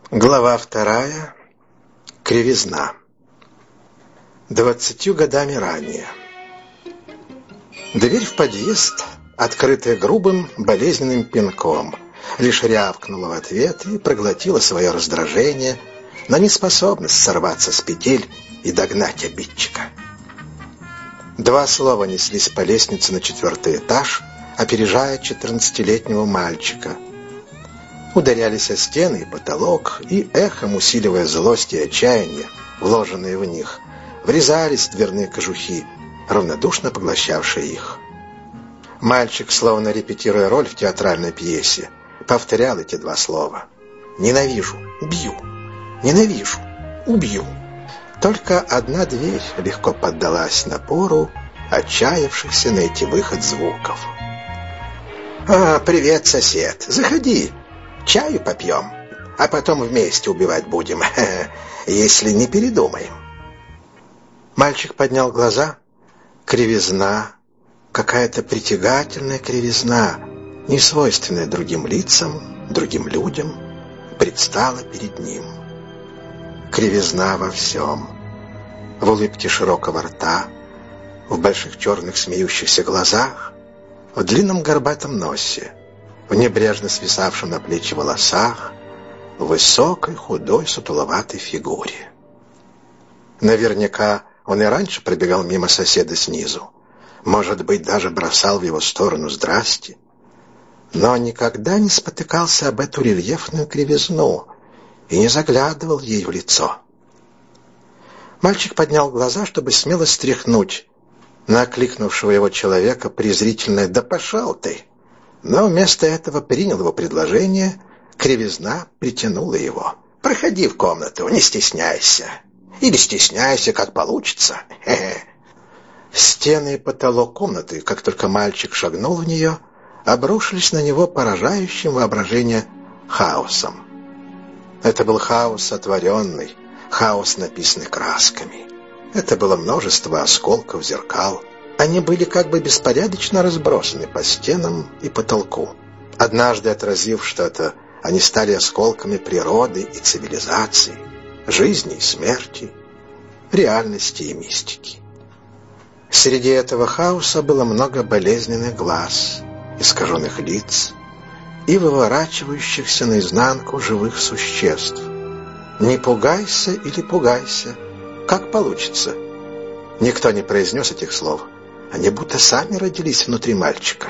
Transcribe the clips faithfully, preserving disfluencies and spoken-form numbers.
Глава вторая. Кривизна. Двадцатью годами ранее. Дверь в подъезд, открытая грубым, болезненным пинком, лишь рявкнула в ответ и проглотила свое раздражение на неспособность сорваться с петель и догнать обидчика. Два слова неслись по лестнице на четвертый этаж, опережая четырнадцатилетнего мальчика. Ударялись о стены и потолок, и эхом, усиливая злость и отчаяние, вложенные в них, врезались в дверные кожухи, равнодушно поглощавшие их. Мальчик, словно репетируя роль в театральной пьесе, повторял эти два слова: «Ненавижу, убью! Ненавижу, убью!» Только одна дверь легко поддалась напору отчаявшихся найти выход звуков. «А, привет, сосед! Заходи! Чаю попьем, а потом вместе убивать будем, если не передумаем». Мальчик поднял глаза. Кривизна, какая-то притягательная кривизна, не свойственная другим лицам, другим людям, предстала перед ним. Кривизна во всем. В улыбке широкого рта, в больших черных смеющихся глазах, в длинном горбатом носе, в небрежно свисавшем на плечи волосах, в высокой, худой, сутуловатой фигуре. Наверняка он и раньше пробегал мимо соседа снизу, может быть, даже бросал в его сторону «здрасте», но никогда не спотыкался об эту рельефную кривизну и не заглядывал ей в лицо. Мальчик поднял глаза, чтобы смело стряхнуть на окликнувшего его человека презрительное «да пошел ты!», но вместо этого принял его предложение. Кривизна притянула его. «Проходи в комнату, не стесняйся. Или стесняйся, как получится. Хе-хе». Стены и потолок комнаты, как только мальчик шагнул в нее, обрушились на него поражающим воображение хаосом. Это был хаос сотворенный, хаос, написанный красками. Это было множество осколков зеркал. Они были как бы беспорядочно разбросаны по стенам и потолку. Однажды, отразив что-то, они стали осколками природы и цивилизации, жизни и смерти, реальности и мистики. Среди этого хаоса было много болезненных глаз, искаженных лиц и выворачивающихся наизнанку живых существ. Не пугайся или пугайся, как получится. Никто не произнес этих слов. Они будто сами родились внутри мальчика.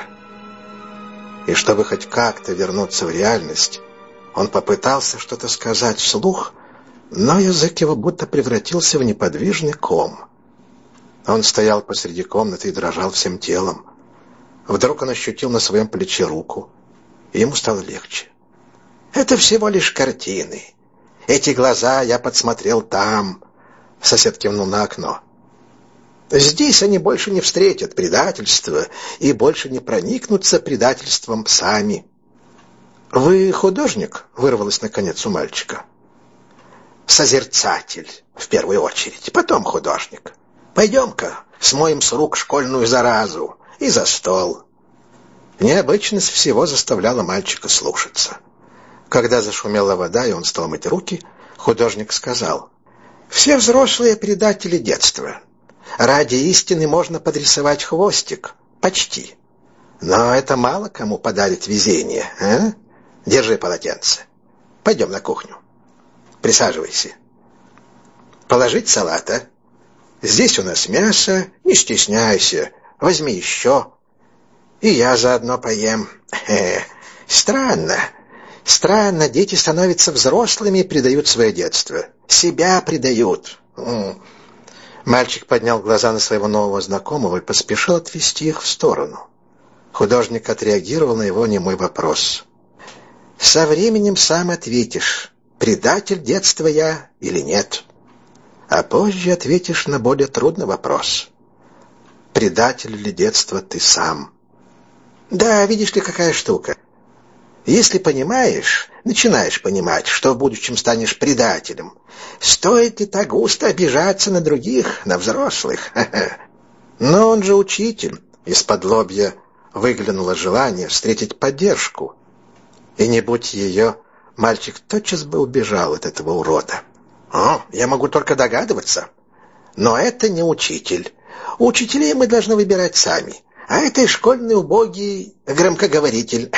И чтобы хоть как-то вернуться в реальность, он попытался что-то сказать вслух, но язык его будто превратился в неподвижный ком. Он стоял посреди комнаты и дрожал всем телом. Вдруг он ощутил на своем плече руку, и ему стало легче. «Это всего лишь картины. Эти глаза я подсмотрел там», — сосед кивнул на окно. «Здесь они больше не встретят предательства и больше не проникнутся предательством сами». «Вы художник?» — вырвалось наконец у мальчика. «Созерцатель, в первую очередь, потом художник. Пойдем-ка, смоем с рук школьную заразу и за стол». Необычность всего заставляла мальчика слушаться. Когда зашумела вода, и он стал мыть руки, художник сказал: «Все взрослые предатели детства. Ради истины можно подрисовать хвостик. Почти. Но это мало кому подарит везение, а? Держи полотенце. Пойдем на кухню. Присаживайся. Положить салата. Здесь у нас мясо. Не стесняйся. Возьми еще. И я заодно поем. Хе, странно. Странно, дети становятся взрослыми и предают свое детство. Себя предают». Мальчик поднял глаза на своего нового знакомого и поспешил отвести их в сторону. Художник отреагировал на его немой вопрос. «Со временем сам ответишь, предатель детства я или нет. А позже ответишь на более трудный вопрос. Предатель ли детства ты сам?» «Да, видишь ли, какая штука. Если понимаешь, начинаешь понимать, что в будущем станешь предателем, стоит ли так густо обижаться на других, на взрослых? Но он же учитель». Из-под лобья выглянуло желание встретить поддержку. И не будь ее, мальчик тотчас бы убежал от этого урода. «О, я могу только догадываться. Но это не учитель. Учителей мы должны выбирать сами. А это школьный убогий громкоговоритель.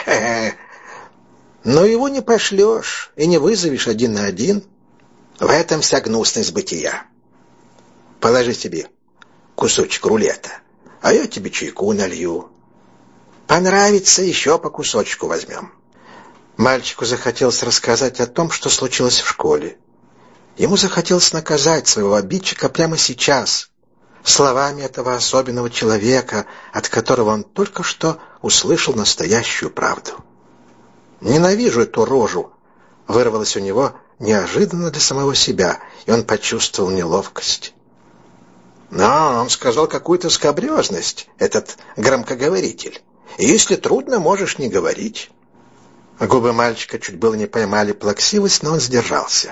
Но его не пошлешь и не вызовешь один на один. В этом вся гнусность бытия. Положи себе кусочек рулета, а я тебе чайку налью. Понравится, еще по кусочку возьмем». Мальчику захотелось рассказать о том, что случилось в школе. Ему захотелось наказать своего обидчика прямо сейчас, словами этого особенного человека, от которого он только что услышал настоящую правду. «Ненавижу эту рожу», — вырвалось у него неожиданно для самого себя, и он почувствовал неловкость. Но он сказал какую-то скабрезность, этот громкоговоритель. И если трудно, можешь не говорить. Губы мальчика чуть было не поймали плаксивость, но он сдержался.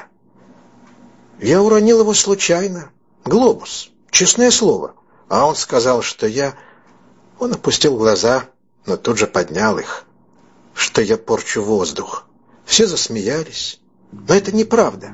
Я уронил его случайно. Глобус. Честное слово. А он сказал, что я... Он опустил глаза, но тут же поднял их. Что я порчу воздух. Все засмеялись. Но это неправда.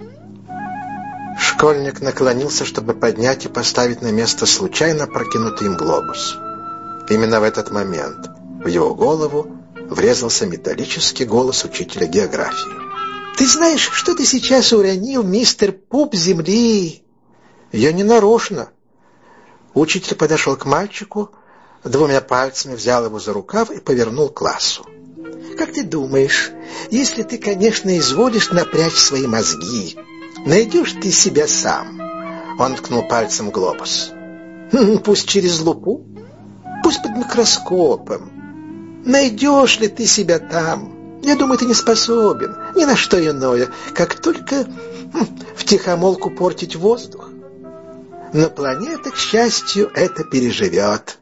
Школьник наклонился, чтобы поднять и поставить на место случайно прокинутый им глобус. Именно в этот момент в его голову врезался металлический голос учителя географии. «Ты знаешь, что ты сейчас уронил, мистер Пуп земли?» «Я не нарочно». Учитель подошел к мальчику, двумя пальцами взял его за рукав и повернул к классу. «Как ты думаешь, если ты, конечно, изволишь напрячь свои мозги, найдешь ты себя сам?» Он ткнул пальцем в глобус. «Пусть через лупу, пусть под микроскопом. Найдешь ли ты себя там? Я думаю, ты не способен ни на что иное, как только втихомолку портить воздух. Но планета, к счастью, это переживет».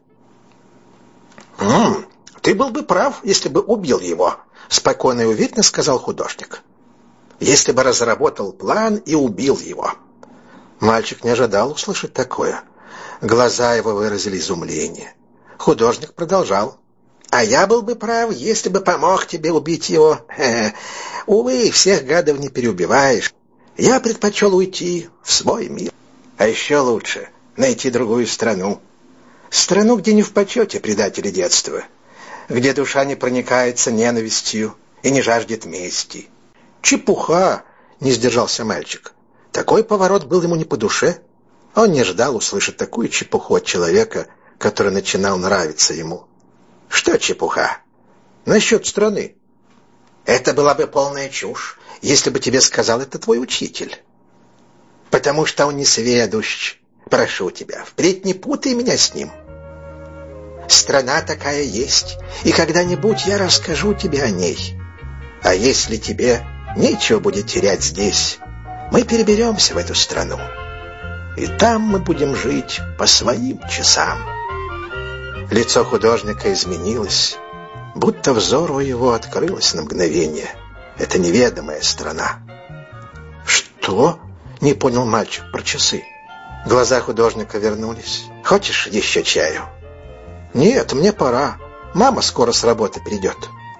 «М-м, ты был бы прав, если бы убил его», — спокойно и уверенно сказал художник. «Если бы разработал план и убил его». Мальчик не ожидал услышать такое. Глаза его выразили изумление. Художник продолжал. «А я был бы прав, если бы помог тебе убить его. Хе-хе. Увы, всех гадов не переубиваешь. Я предпочел уйти в свой мир. А еще лучше найти другую страну. Страну, где не в почете предатели детства, где душа не проникается ненавистью и не жаждет мести». «Чепуха!» — не сдержался мальчик. Такой поворот был ему не по душе. Он не ждал услышать такую чепуху от человека, который начинал нравиться ему. «Что чепуха?» «Насчет страны». «Это была бы полная чушь, если бы тебе сказал это твой учитель. Потому что он несведущ. Прошу тебя, впредь не путай меня с ним. Страна такая есть, и когда-нибудь я расскажу тебе о ней. А если тебе нечего будет терять здесь, мы переберемся в эту страну, и там мы будем жить по своим часам». Лицо художника изменилось, будто взору его открылось на мгновение. Это неведомая страна. «Что?» — не понял мальчик про часы. Глаза художника вернулись. «Хочешь еще чаю?» «Нет, мне пора. Мама скоро с работы придет».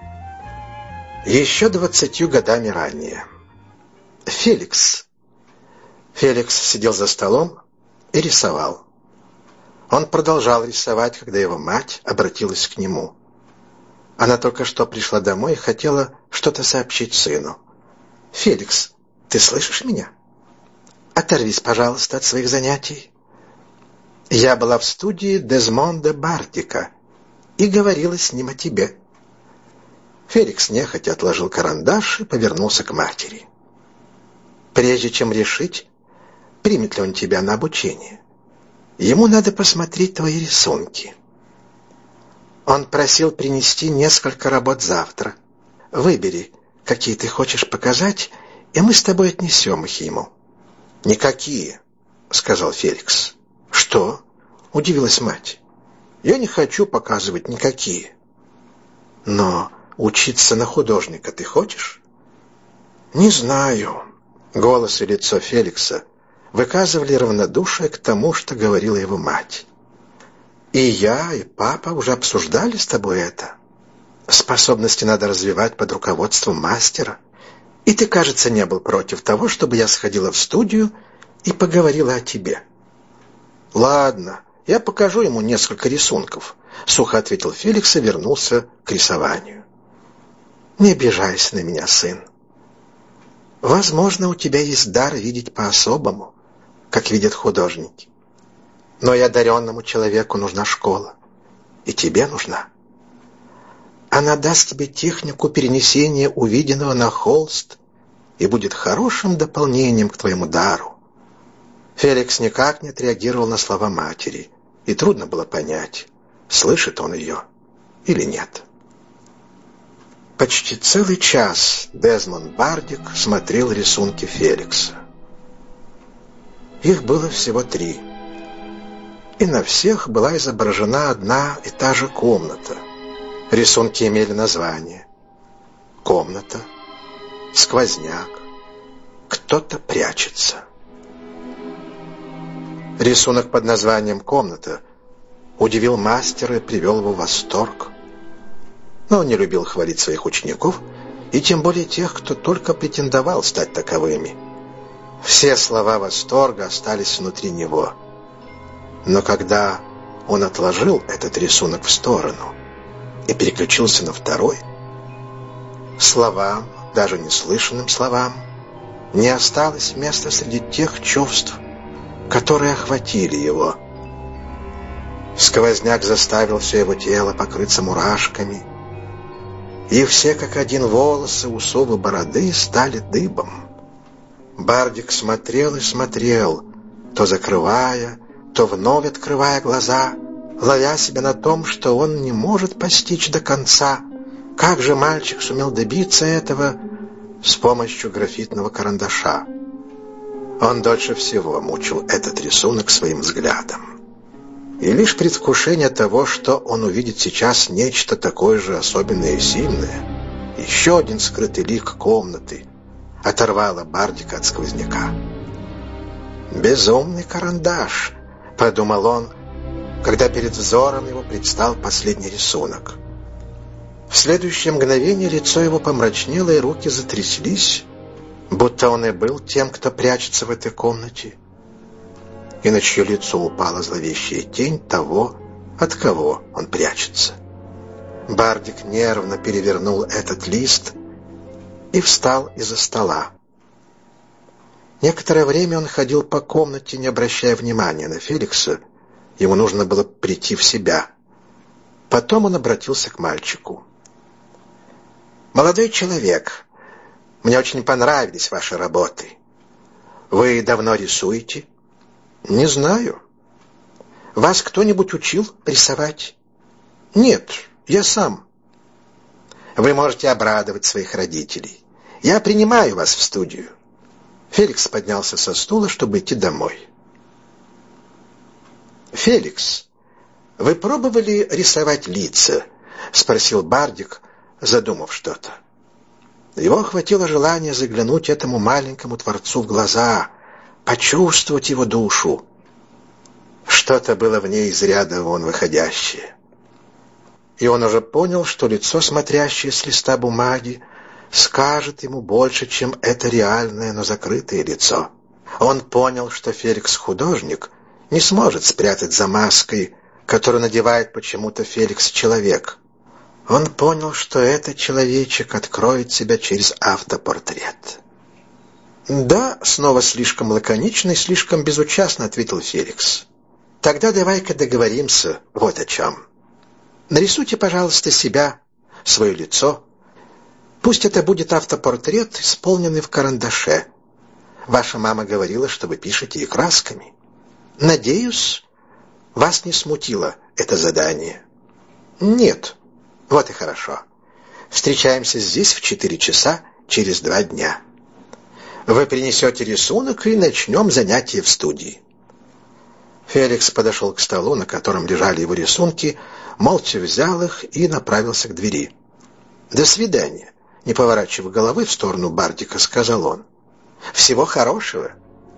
Еще двадцатью годами ранее. Феликс. Феликс сидел за столом и рисовал. Он продолжал рисовать, когда его мать обратилась к нему. Она только что пришла домой и хотела что-то сообщить сыну. «Феликс, ты слышишь меня? Оторвись, пожалуйста, от своих занятий». Я была в студии Дезмонда Бардика и говорила с ним о тебе. Феликс нехотя отложил карандаш и повернулся к матери. Прежде чем решить, примет ли он тебя на обучение, ему надо посмотреть твои рисунки. Он просил принести несколько работ завтра. Выбери, какие ты хочешь показать, и мы с тобой отнесем их ему. «Никакие», — сказал Феликс. «Что?» — удивилась мать. «Я не хочу показывать никакие». «Но учиться на художника ты хочешь?» «Не знаю». Голос и лицо Феликса выказывали равнодушие к тому, что говорила его мать. «И я, и папа уже обсуждали с тобой это. Способности надо развивать под руководством мастера. И ты, кажется, не был против того, чтобы я сходила в студию и поговорила о тебе. Ладно, я покажу ему несколько рисунков, сухо ответил Феликс и вернулся к рисованию. Не обижайся на меня, сын. Возможно, у тебя есть дар видеть по-особому, как видят художники. Но и одаренному человеку нужна школа. И тебе нужна. Она даст тебе технику перенесения увиденного на холст и будет хорошим дополнением к твоему дару. Феликс никак не отреагировал на слова матери, и трудно было понять, слышит он ее или нет. Почти целый час Дезмонд Бардик смотрел рисунки Феликса. Их было всего три, и на всех была изображена одна и та же комната. Рисунки имели название: комната, сквозняк, кто-то прячется. Рисунок под названием «Комната» удивил мастера и привел его в восторг. Но он не любил хвалить своих учеников, и тем более тех, кто только претендовал стать таковыми. Все слова восторга остались внутри него. Но когда он отложил этот рисунок в сторону и переключился на второй, словам, даже неслышанным словам, не осталось места среди тех чувств, которые охватили его. Сквозняк заставил все его тело покрыться мурашками, и все как один волосы, усов и бороды стали дыбом. Бардик смотрел и смотрел, то закрывая, то вновь открывая глаза, ловя себя на том, что он не может постичь до конца, как же мальчик сумел добиться этого с помощью графитного карандаша. Он дольше всего мучил этот рисунок своим взглядом. И лишь предвкушение того, что он увидит сейчас нечто такое же особенное и сильное, еще один скрытый лик комнаты, оторвало Бардика от сквозняка. «Безумный карандаш», — подумал он, когда перед взором его предстал последний рисунок. В следующее мгновение лицо его помрачнело, и руки затряслись, будто он и был тем, кто прячется в этой комнате, и на чье лицо упала зловещая тень того, от кого он прячется. Бардик нервно перевернул этот лист и встал из-за стола. Некоторое время он ходил по комнате, не обращая внимания на Феликса. Ему нужно было прийти в себя. Потом он обратился к мальчику. «Молодой человек, мне очень понравились ваши работы. Вы давно рисуете?» «Не знаю. Вас кто-нибудь учил рисовать?» «Нет, я сам». «Вы можете обрадовать своих родителей. Я принимаю вас в студию». Феликс поднялся со стула, чтобы идти домой. «Феликс, вы пробовали рисовать лица?» — спросил Бардик, задумав что-то. Его охватило желание заглянуть этому маленькому творцу в глаза, почувствовать его душу. Что-то было в ней из ряда вон выходящее. И он уже понял, что лицо, смотрящее с листа бумаги, скажет ему больше, чем это реальное, но закрытое лицо. Он понял, что Феликс художник не сможет спрятать за маской, которую надевает почему-то Феликс-человек. Он понял, что этот человечек откроет себя через автопортрет. «Да», — снова слишком лаконично и слишком безучастно ответил Феликс. «Тогда давай-ка договоримся вот о чем. Нарисуйте, пожалуйста, себя, свое лицо. Пусть это будет автопортрет, исполненный в карандаше. Ваша мама говорила, что вы пишете и красками. Надеюсь, вас не смутило это задание?» «Нет». «Вот и хорошо. Встречаемся здесь в четыре часа через два дня. Вы принесете рисунок, и начнем занятие в студии». Феликс подошел к столу, на котором лежали его рисунки, молча взял их и направился к двери. «До свидания», — не поворачивая головы в сторону Бардика, сказал он. «Всего хорошего».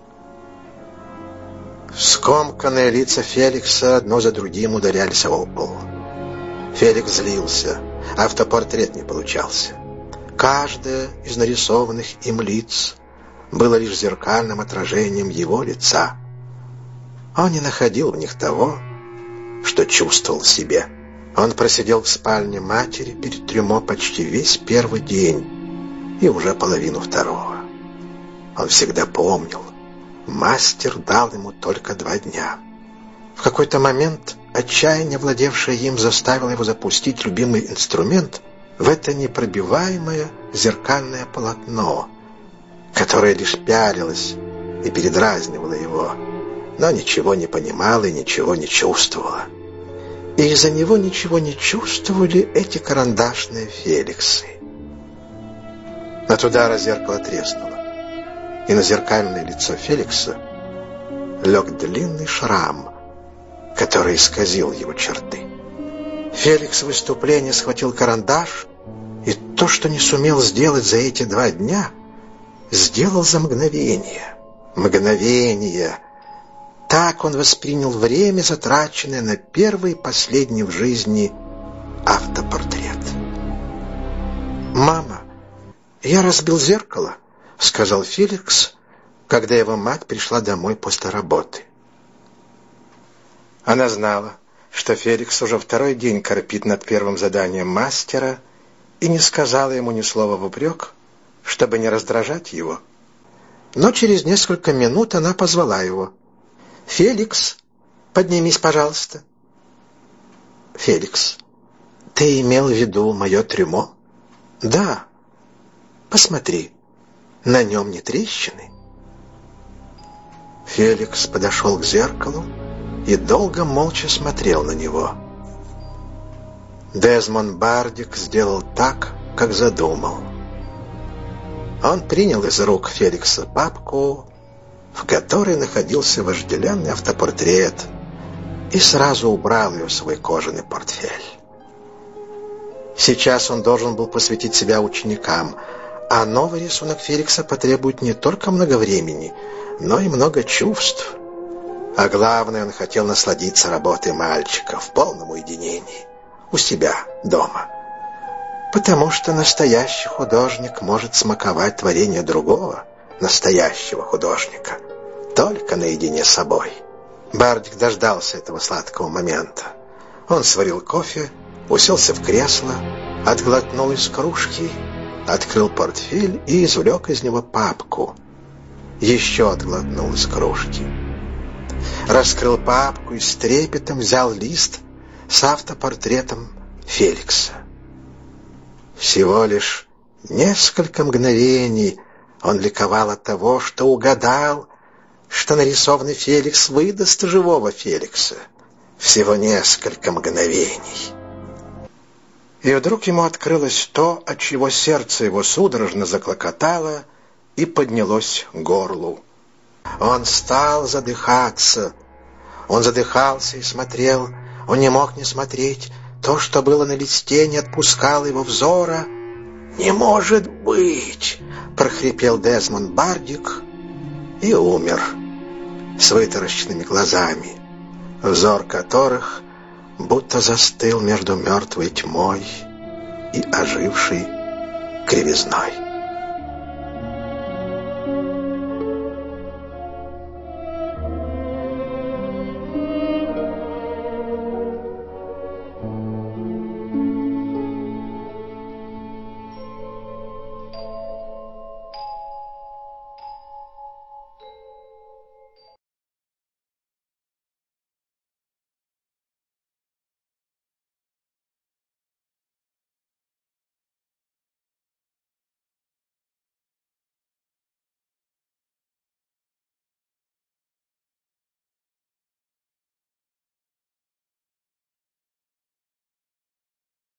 Скомканные лица Феликса одно за другим ударялись об пол. Феликс злился. Автопортрет не получался. Каждое из нарисованных им лиц было лишь зеркальным отражением его лица. Он не находил в них того, что чувствовал в себе. Он просидел в спальне матери перед трюмо почти весь первый день и уже половину второго. Он всегда помнил, мастер дал ему только два дня. В какой-то момент отчаяние, владевшее им, заставило его запустить любимый инструмент в это непробиваемое зеркальное полотно, которое лишь пялилось и передразнивало его, но ничего не понимало и ничего не чувствовало. И из-за него ничего не чувствовали эти карандашные Феликсы. От удара зеркало треснуло, и на зеркальное лицо Феликса лег длинный шрам, который исказил его черты. Феликс в выступлении схватил карандаш, и то, что не сумел сделать за эти два дня, сделал за мгновение. Мгновение. Так он воспринял время, затраченное на первый и последний в жизни автопортрет. «Мама, я разбил зеркало», — сказал Феликс, когда его мать пришла домой после работы. Она знала, что Феликс уже второй день корпит над первым заданием мастера, и не сказала ему ни слова в упрек, чтобы не раздражать его. Но через несколько минут она позвала его. «Феликс, поднимись, пожалуйста». «Феликс, ты имел в виду мое трюмо?» «Да. Посмотри, на нем не трещины». Феликс подошел к зеркалу и долго молча смотрел на него. Дезмонд Бардик сделал так, как задумал. Он принял из рук Феликса папку, в которой находился вожделенный автопортрет, и сразу убрал ее в свой кожаный портфель. Сейчас он должен был посвятить себя ученикам, а новый рисунок Феликса потребует не только много времени, но и много чувств. А главное, он хотел насладиться работой мальчика в полном уединении, у себя дома. Потому что настоящий художник может смаковать творение другого, настоящего художника, только наедине с собой. Бардик дождался этого сладкого момента. Он сварил кофе, уселся в кресло, отглотнул из кружки, открыл портфель и извлек из него папку. Еще отглотнул из кружки. Раскрыл папку и с трепетом взял лист с автопортретом Феликса. Всего лишь несколько мгновений он ликовал от того, что угадал, что нарисованный Феликс выдаст живого Феликса. Всего несколько мгновений. И вдруг ему открылось то, от чего сердце его судорожно заклокотало и поднялось к горлу. Он стал задыхаться. Он задыхался и смотрел. Он не мог не смотреть. То, что было на листе, не отпускало его взора. «Не может быть!» — прохрипел Дезмонд Бардик и умер с вытаращенными глазами, взор которых будто застыл между мертвой тьмой и ожившей кривизной.